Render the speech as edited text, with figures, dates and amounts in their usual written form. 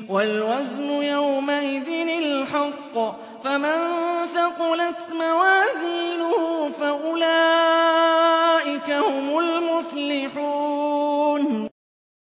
وَالْوَزْنُ يَوْمَئِذٍ الْحَقُّ ۚ فَمَن ثَقُلَتْ مَوَازِينُهُ فَأُولَٰئِكَ هُمُ الْمُفْلِحُونَ